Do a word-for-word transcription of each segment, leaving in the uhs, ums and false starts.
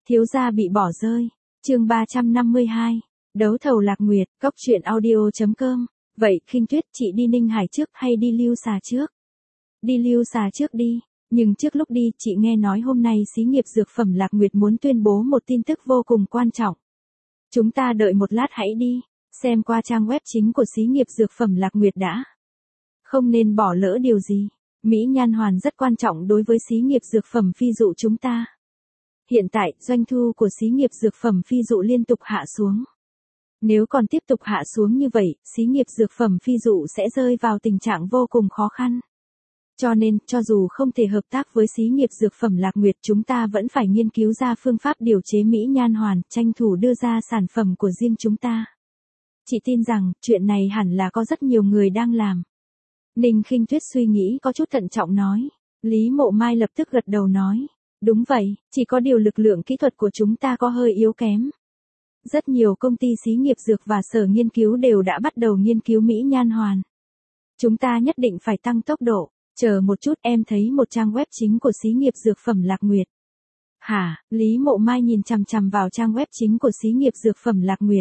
Thiếu gia bị bỏ rơi. Chương ba trăm năm mươi hai. Đấu thầu Lạc Nguyệt, góc truyện audio chấm com. Vậy, Khinh Tuyết, chị đi Ninh Hải trước hay đi Lưu Xà trước? Đi Lưu Xà trước đi, nhưng trước lúc đi, chị nghe nói hôm nay xí nghiệp dược phẩm Lạc Nguyệt muốn tuyên bố một tin tức vô cùng quan trọng. Chúng ta đợi một lát hãy đi, xem qua trang web chính của xí nghiệp dược phẩm Lạc Nguyệt đã. Không nên bỏ lỡ điều gì. Mỹ Nhan Hoàn rất quan trọng đối với xí nghiệp dược phẩm Phi Dụ chúng ta. Hiện tại, doanh thu của xí nghiệp dược phẩm Phi Dụ liên tục hạ xuống. Nếu còn tiếp tục hạ xuống như vậy, xí nghiệp dược phẩm Phi Dụ sẽ rơi vào tình trạng vô cùng khó khăn. Cho nên, cho dù không thể hợp tác với xí nghiệp dược phẩm Lạc Nguyệt, chúng ta vẫn phải nghiên cứu ra phương pháp điều chế Mỹ Nhan Hoàn, tranh thủ đưa ra sản phẩm của riêng chúng ta. Chị tin rằng, chuyện này hẳn là có rất nhiều người đang làm. Ninh Khinh Tuyết suy nghĩ có chút thận trọng nói. Lý Mộ Mai lập tức gật đầu nói. Đúng vậy, chỉ có điều lực lượng kỹ thuật của chúng ta có hơi yếu kém. Rất nhiều công ty xí nghiệp dược và sở nghiên cứu đều đã bắt đầu nghiên cứu Mỹ Nhan Hoàn. Chúng ta nhất định phải tăng tốc độ. Chờ một chút, em thấy một trang web chính của xí nghiệp dược phẩm Lạc Nguyệt. Hả? Lý Mộ Mai nhìn chằm chằm vào trang web chính của xí nghiệp dược phẩm Lạc Nguyệt.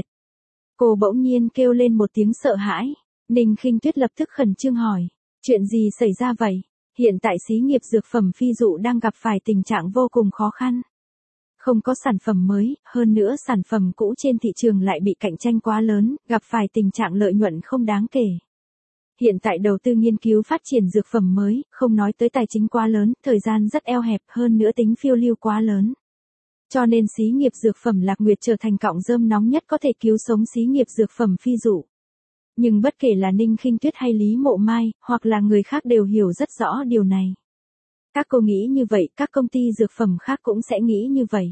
Cô bỗng nhiên kêu lên một tiếng sợ hãi. Ninh Khinh Tuyết lập tức khẩn trương hỏi. Chuyện gì xảy ra vậy? Hiện tại xí nghiệp dược phẩm Phi Dụ đang gặp phải tình trạng vô cùng khó khăn. Không có sản phẩm mới, hơn nữa sản phẩm cũ trên thị trường lại bị cạnh tranh quá lớn, gặp phải tình trạng lợi nhuận không đáng kể. Hiện tại đầu tư nghiên cứu phát triển dược phẩm mới, không nói tới tài chính quá lớn, thời gian rất eo hẹp, hơn nữa tính phiêu lưu quá lớn. Cho nên xí nghiệp dược phẩm Lạc Nguyệt trở thành cọng rơm nóng nhất có thể cứu sống xí nghiệp dược phẩm Phi Dụ. Nhưng bất kể là Ninh Khinh Tuyết hay Lý Mộ Mai, hoặc là người khác đều hiểu rất rõ điều này. Các cô nghĩ như vậy, các công ty dược phẩm khác cũng sẽ nghĩ như vậy.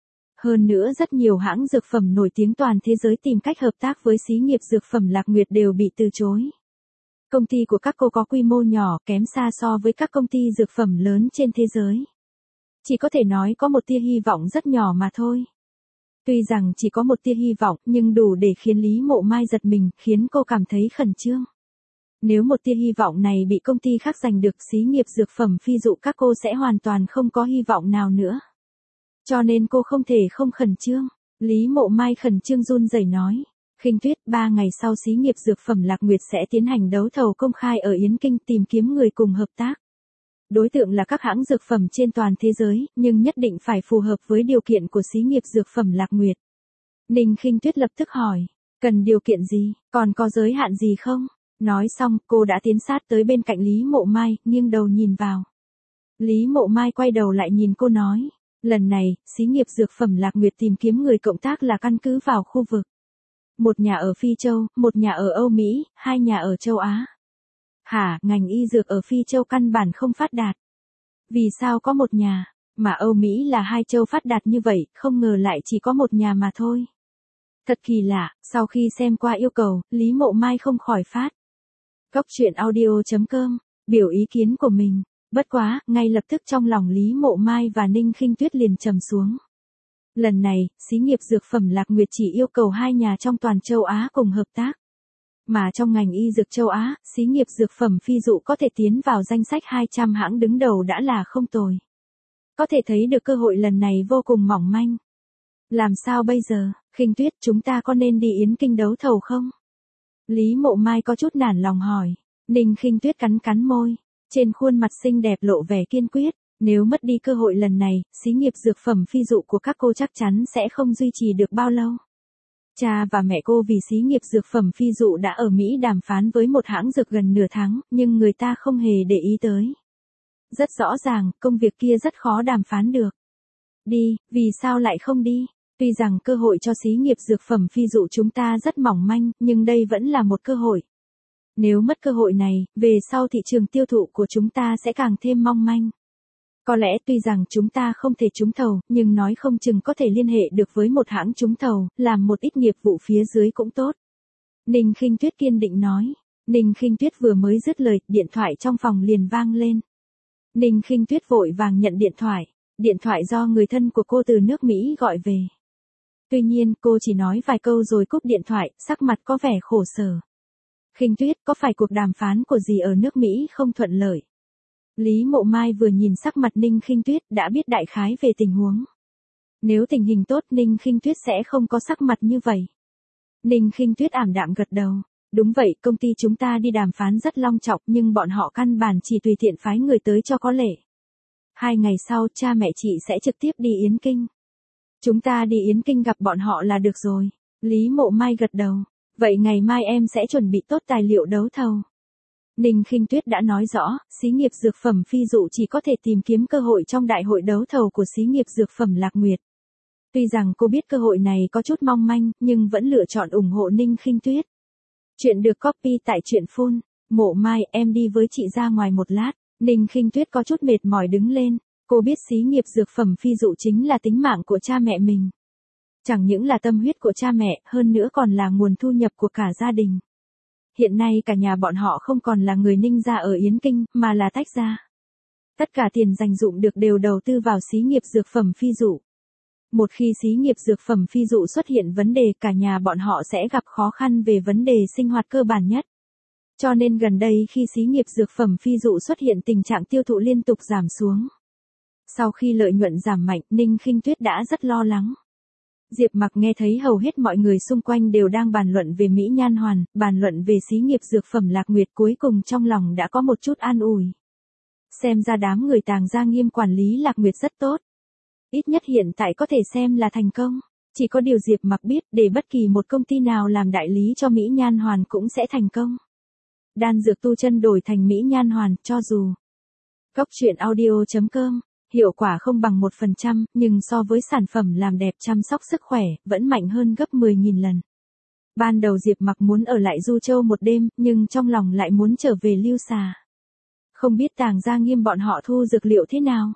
Hơn nữa rất nhiều hãng dược phẩm nổi tiếng toàn thế giới tìm cách hợp tác với xí nghiệp dược phẩm Lạc Nguyệt đều bị từ chối. Công ty của các cô có quy mô nhỏ, kém xa so với các công ty dược phẩm lớn trên thế giới. Chỉ có thể nói có một tia hy vọng rất nhỏ mà thôi. Tuy rằng chỉ có một tia hy vọng, nhưng đủ để khiến Lý Mộ Mai giật mình, khiến cô cảm thấy khẩn trương. Nếu một tia hy vọng này bị công ty khác giành được, xí nghiệp dược phẩm Phi Dụ các cô sẽ hoàn toàn không có hy vọng nào nữa. Cho nên cô không thể không khẩn trương. Lý Mộ Mai khẩn trương run rẩy nói. Khinh Tuyết, ba ngày sau xí nghiệp dược phẩm Lạc Nguyệt sẽ tiến hành đấu thầu công khai ở Yến Kinh, tìm kiếm người cùng hợp tác. Đối tượng là các hãng dược phẩm trên toàn thế giới, nhưng nhất định phải phù hợp với điều kiện của xí nghiệp dược phẩm Lạc Nguyệt. Ninh Khinh Tuyết lập tức hỏi, cần điều kiện gì, còn có giới hạn gì không? Nói xong, cô đã tiến sát tới bên cạnh Lý Mộ Mai, nghiêng đầu nhìn vào. Lý Mộ Mai quay đầu lại nhìn cô nói, lần này, xí nghiệp dược phẩm Lạc Nguyệt tìm kiếm người cộng tác là căn cứ vào khu vực. Một nhà ở Phi Châu, một nhà ở Âu Mỹ, hai nhà ở châu Á. Hả, ngành y dược ở Phi Châu căn bản không phát đạt. Vì sao có một nhà, mà Âu Mỹ là hai châu phát đạt như vậy, không ngờ lại chỉ có một nhà mà thôi. Thật kỳ lạ, sau khi xem qua yêu cầu, Lý Mộ Mai không khỏi phát. Góc truyện audio chấm com, biểu ý kiến của mình. Bất quá, ngay lập tức trong lòng Lý Mộ Mai và Ninh Khinh Tuyết liền trầm xuống. Lần này, xí nghiệp dược phẩm Lạc Nguyệt chỉ yêu cầu hai nhà trong toàn châu Á cùng hợp tác. Mà trong ngành y dược châu Á, xí nghiệp dược phẩm Phi Dụ có thể tiến vào danh sách hai trăm hãng đứng đầu đã là không tồi. Có thể thấy được cơ hội lần này vô cùng mỏng manh. Làm sao bây giờ, Khinh Tuyết, chúng ta có nên đi Yến Kinh đấu thầu không? Lý Mộ Mai có chút nản lòng hỏi. Ninh Khinh Tuyết cắn cắn môi, trên khuôn mặt xinh đẹp lộ vẻ kiên quyết. Nếu mất đi cơ hội lần này, xí nghiệp dược phẩm Phi Dụ của các cô chắc chắn sẽ không duy trì được bao lâu. Cha và mẹ cô vì xí nghiệp dược phẩm Phi Dụ đã ở Mỹ đàm phán với một hãng dược gần nửa tháng, nhưng người ta không hề để ý tới. Rất rõ ràng, công việc kia rất khó đàm phán được. Đi, vì sao lại không đi? Tuy rằng cơ hội cho xí nghiệp dược phẩm Phi Dụ chúng ta rất mỏng manh, nhưng đây vẫn là một cơ hội. Nếu mất cơ hội này, về sau thị trường tiêu thụ của chúng ta sẽ càng thêm mong manh. Có lẽ tuy rằng chúng ta không thể trúng thầu, nhưng nói không chừng có thể liên hệ được với một hãng trúng thầu, làm một ít nghiệp vụ phía dưới cũng tốt. Ninh Khinh Tuyết kiên định nói. Ninh Khinh Tuyết vừa mới dứt lời, điện thoại trong phòng liền vang lên. Ninh Khinh Tuyết vội vàng nhận điện thoại. Điện thoại do người thân của cô từ nước Mỹ gọi về. Tuy nhiên, cô chỉ nói vài câu rồi cúp điện thoại, sắc mặt có vẻ khổ sở. Khinh Tuyết, có phải cuộc đàm phán của dì ở nước Mỹ không thuận lợi? Lý Mộ Mai vừa nhìn sắc mặt Ninh Khinh Tuyết đã biết đại khái về tình huống. Nếu tình hình tốt Ninh Khinh Tuyết sẽ không có sắc mặt như vậy. Ninh Khinh Tuyết ảm đạm gật đầu. Đúng vậy, công ty chúng ta đi đàm phán rất long trọng nhưng bọn họ căn bản chỉ tùy tiện phái người tới cho có lệ. Hai ngày sau cha mẹ chị sẽ trực tiếp đi Yến Kinh. Chúng ta đi Yến Kinh gặp bọn họ là được rồi. Lý Mộ Mai gật đầu. Vậy ngày mai em sẽ chuẩn bị tốt tài liệu đấu thầu. Ninh Khinh Tuyết đã nói rõ, xí nghiệp dược phẩm Phi Dụ chỉ có thể tìm kiếm cơ hội trong đại hội đấu thầu của xí nghiệp dược phẩm Lạc Nguyệt. Tuy rằng cô biết cơ hội này có chút mong manh, nhưng vẫn lựa chọn ủng hộ Ninh Khinh Tuyết. Chuyện được copy tại truyện phun. Mộ Mai, em đi với chị ra ngoài một lát. Ninh Khinh Tuyết có chút mệt mỏi đứng lên. Cô biết xí nghiệp dược phẩm Phi Dụ chính là tính mạng của cha mẹ mình. Chẳng những là tâm huyết của cha mẹ, hơn nữa còn là nguồn thu nhập của cả gia đình. Hiện nay cả nhà bọn họ không còn là người Ninh gia ở Yến Kinh, mà là tách ra. Tất cả tiền dành dụm được đều đầu tư vào xí nghiệp dược phẩm Phi Dụ. Một khi xí nghiệp dược phẩm Phi Dụ xuất hiện vấn đề, cả nhà bọn họ sẽ gặp khó khăn về vấn đề sinh hoạt cơ bản nhất. Cho nên gần đây khi xí nghiệp dược phẩm Phi Dụ xuất hiện tình trạng tiêu thụ liên tục giảm xuống. Sau khi lợi nhuận giảm mạnh, Ninh Khinh Tuyết đã rất lo lắng. Diệp Mặc nghe thấy hầu hết mọi người xung quanh đều đang bàn luận về Mỹ Nhan Hoàn, bàn luận về xí nghiệp dược phẩm Lạc Nguyệt, cuối cùng trong lòng đã có một chút an ủi. Xem ra đám người Tàng Gia Nghiêm quản lý Lạc Nguyệt rất tốt. Ít nhất hiện tại có thể xem là thành công. Chỉ có điều Diệp Mặc biết, để bất kỳ một công ty nào làm đại lý cho Mỹ Nhan Hoàn cũng sẽ thành công. Đan dược tu chân đổi thành Mỹ Nhan Hoàn, cho dù Cốc truyện audio chấm com, hiệu quả không bằng một phần trăm, nhưng so với sản phẩm làm đẹp chăm sóc sức khỏe, vẫn mạnh hơn gấp mười nghìn lần. Ban đầu Diệp Mặc muốn ở lại Du Châu một đêm, nhưng trong lòng lại muốn trở về Lưu Xà. Không biết Tàng Gia Nghiêm bọn họ thu dược liệu thế nào.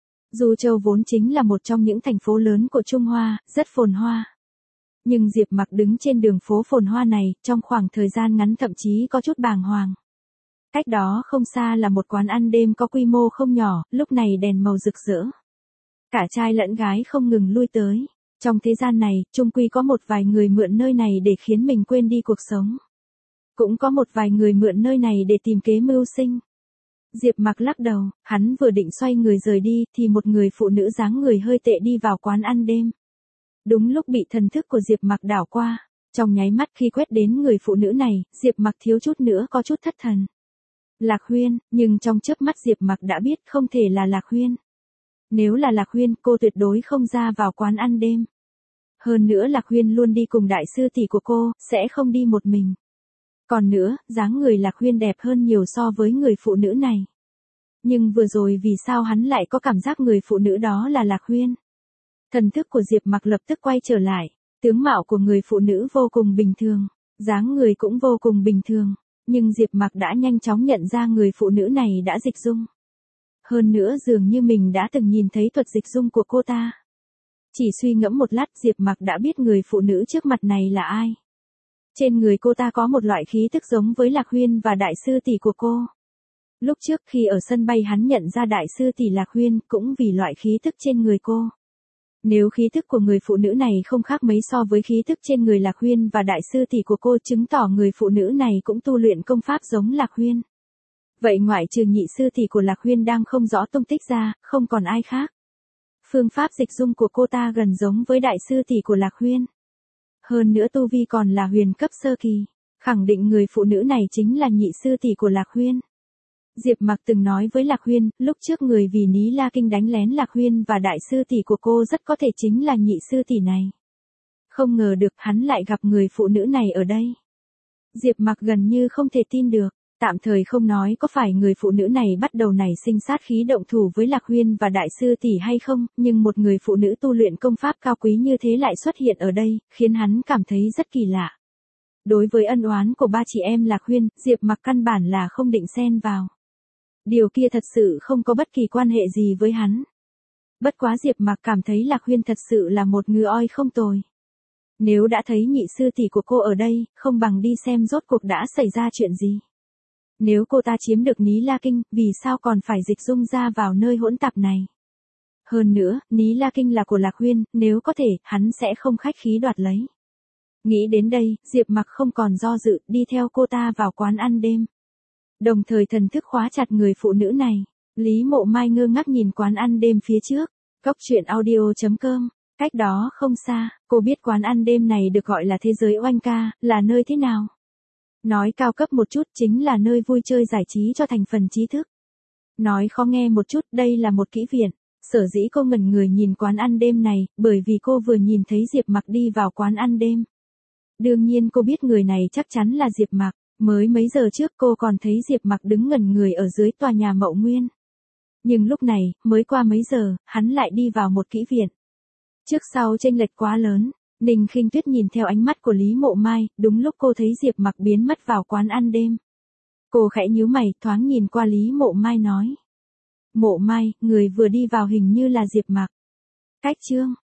Du Châu vốn chính là một trong những thành phố lớn của Trung Hoa, rất phồn hoa. Nhưng Diệp Mặc đứng trên đường phố phồn hoa này, trong khoảng thời gian ngắn thậm chí có chút bàng hoàng. Cách đó không xa là một quán ăn đêm có quy mô không nhỏ, lúc này đèn màu rực rỡ. Cả trai lẫn gái không ngừng lui tới. Trong thế gian này, chung quy có một vài người mượn nơi này để khiến mình quên đi cuộc sống. Cũng có một vài người mượn nơi này để tìm kế mưu sinh. Diệp Mặc lắc đầu, hắn vừa định xoay người rời đi, thì một người phụ nữ dáng người hơi tệ đi vào quán ăn đêm. Đúng lúc bị thần thức của Diệp Mặc đảo qua, trong nháy mắt khi quét đến người phụ nữ này, Diệp Mặc thiếu chút nữa có chút thất thần. Lạc Huyên, nhưng trong chớp mắt Diệp Mặc đã biết không thể là Lạc Huyên. Nếu là Lạc Huyên, cô tuyệt đối không ra vào quán ăn đêm. Hơn nữa Lạc Huyên luôn đi cùng đại sư tỷ của cô, sẽ không đi một mình. Còn nữa, dáng người Lạc Huyên đẹp hơn nhiều so với người phụ nữ này. Nhưng vừa rồi vì sao hắn lại có cảm giác người phụ nữ đó là Lạc Huyên? Thần thức của Diệp Mặc lập tức quay trở lại, tướng mạo của người phụ nữ vô cùng bình thường, dáng người cũng vô cùng bình thường, nhưng Diệp Mặc đã nhanh chóng nhận ra người phụ nữ này đã dịch dung. Hơn nữa dường như mình đã từng nhìn thấy thuật dịch dung của cô ta. Chỉ suy ngẫm một lát Diệp Mặc đã biết người phụ nữ trước mặt này là ai. Trên người cô ta có một loại khí tức giống với Lạc Huyên và đại sư tỷ của cô. Lúc trước khi ở sân bay hắn nhận ra đại sư tỷ Lạc Huyên cũng vì loại khí tức trên người cô. Nếu khí tức của người phụ nữ này không khác mấy so với khí tức trên người Lạc Huyên và đại sư tỷ của cô, chứng tỏ người phụ nữ này cũng tu luyện công pháp giống Lạc Huyên. Vậy ngoại trừ nhị sư tỷ của Lạc Huyên đang không rõ tung tích ra, không còn ai khác. Phương pháp dịch dung của cô ta gần giống với đại sư tỷ của Lạc Huyên. Hơn nữa tu vi còn là huyền cấp sơ kỳ, khẳng định người phụ nữ này chính là nhị sư tỷ của Lạc Huyên. Diệp Mặc từng nói với Lạc Huyên, lúc trước người vì Ní La Kinh đánh lén Lạc Huyên và đại sư tỷ của cô rất có thể chính là nhị sư tỷ này. Không ngờ được hắn lại gặp người phụ nữ này ở đây. Diệp Mặc gần như không thể tin được, tạm thời không nói có phải người phụ nữ này bắt đầu nảy sinh sát khí động thủ với Lạc Huyên và đại sư tỷ hay không, nhưng một người phụ nữ tu luyện công pháp cao quý như thế lại xuất hiện ở đây, khiến hắn cảm thấy rất kỳ lạ. Đối với ân oán của ba chị em Lạc Huyên, Diệp Mặc căn bản là không định xen vào. Điều kia thật sự không có bất kỳ quan hệ gì với hắn. Bất quá Diệp Mặc cảm thấy Lạc Huyên thật sự là một ngư oi không tồi. Nếu đã thấy nhị sư tỷ của cô ở đây, không bằng đi xem rốt cuộc đã xảy ra chuyện gì. Nếu cô ta chiếm được Ní La Kinh, vì sao còn phải dịch dung ra vào nơi hỗn tạp này? Hơn nữa, Ní La Kinh là của Lạc Huyên, nếu có thể, hắn sẽ không khách khí đoạt lấy. Nghĩ đến đây, Diệp Mặc không còn do dự, đi theo cô ta vào quán ăn đêm. Đồng thời thần thức khóa chặt người phụ nữ này. Lý Mộ Mai ngơ ngác nhìn quán ăn đêm phía trước. Cốc truyện audio chấm com Cách đó không xa, cô biết quán ăn đêm này được gọi là Thế giới oanh ca, là nơi thế nào? Nói cao cấp một chút chính là nơi vui chơi giải trí cho thành phần trí thức. Nói khó nghe một chút, đây là một kỹ viện. Sở dĩ cô ngẩn người nhìn quán ăn đêm này, bởi vì cô vừa nhìn thấy Diệp Mặc đi vào quán ăn đêm. Đương nhiên cô biết người này chắc chắn là Diệp Mặc, mới mấy giờ trước cô còn thấy Diệp Mặc đứng ngẩn người ở dưới tòa nhà Mậu Nguyên. Nhưng lúc này, mới qua mấy giờ, hắn lại đi vào một kỹ viện. Trước sau chênh lệch quá lớn, Ninh Khinh Tuyết nhìn theo ánh mắt của Lý Mộ Mai, đúng lúc cô thấy Diệp Mặc biến mất vào quán ăn đêm. Cô khẽ nhíu mày, thoáng nhìn qua Lý Mộ Mai nói. Mộ Mai, người vừa đi vào hình như là Diệp Mặc. Cách chương